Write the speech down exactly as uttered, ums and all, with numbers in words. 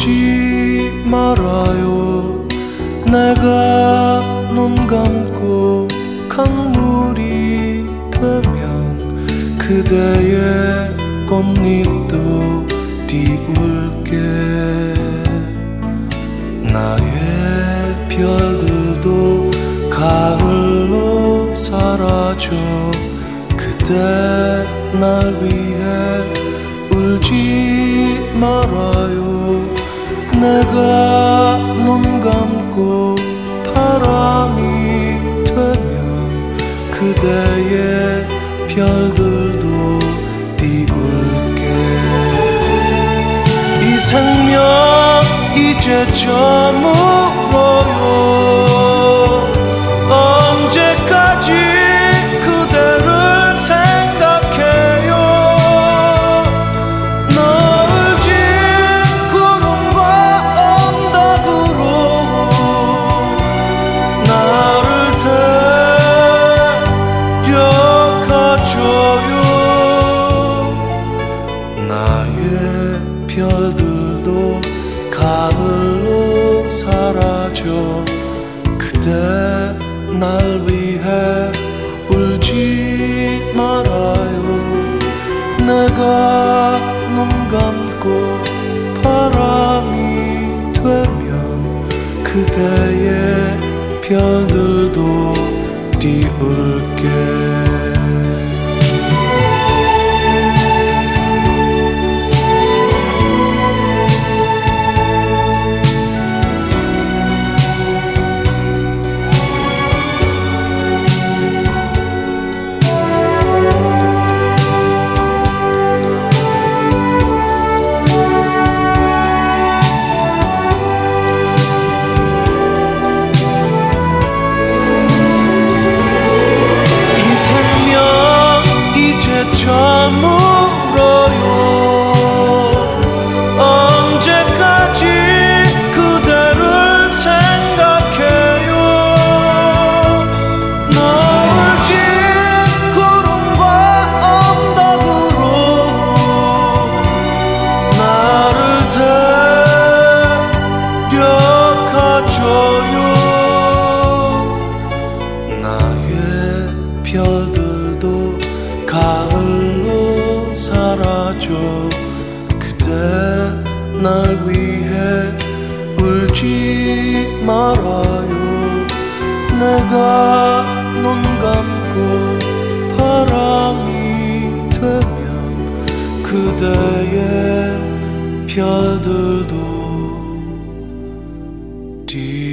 울지 말아요. 내가 눈 감고 강물이 되면 그대의 꽃잎도 띄울게. 나의 별들도 가을로 사라져. 그대 날 위해 울지 말아요. 내가 눈 감고 바람이 되면 그대의 별들도 띄울게. 이 생명 이제 저물어요. 언제까지 그대를 생각해요. 너울 진 구름과 언덕으로 나를 데려가줘요. 나의 별들도 가을로 사라져. 그대 날 위해 울지 말아요. 내가 눈 감고 바람이 되면 그대의 별들도 띄울게. 저물어요. 언제까지 그대를 생각해요. 너울 진 구름과 언덕으로 나를 데려가줘요. 나의 별들도 가을로 사라져. 그대 날 위해 울지 말아요. 내가 눈 감고 바람이 되면 그대의 별들도 띄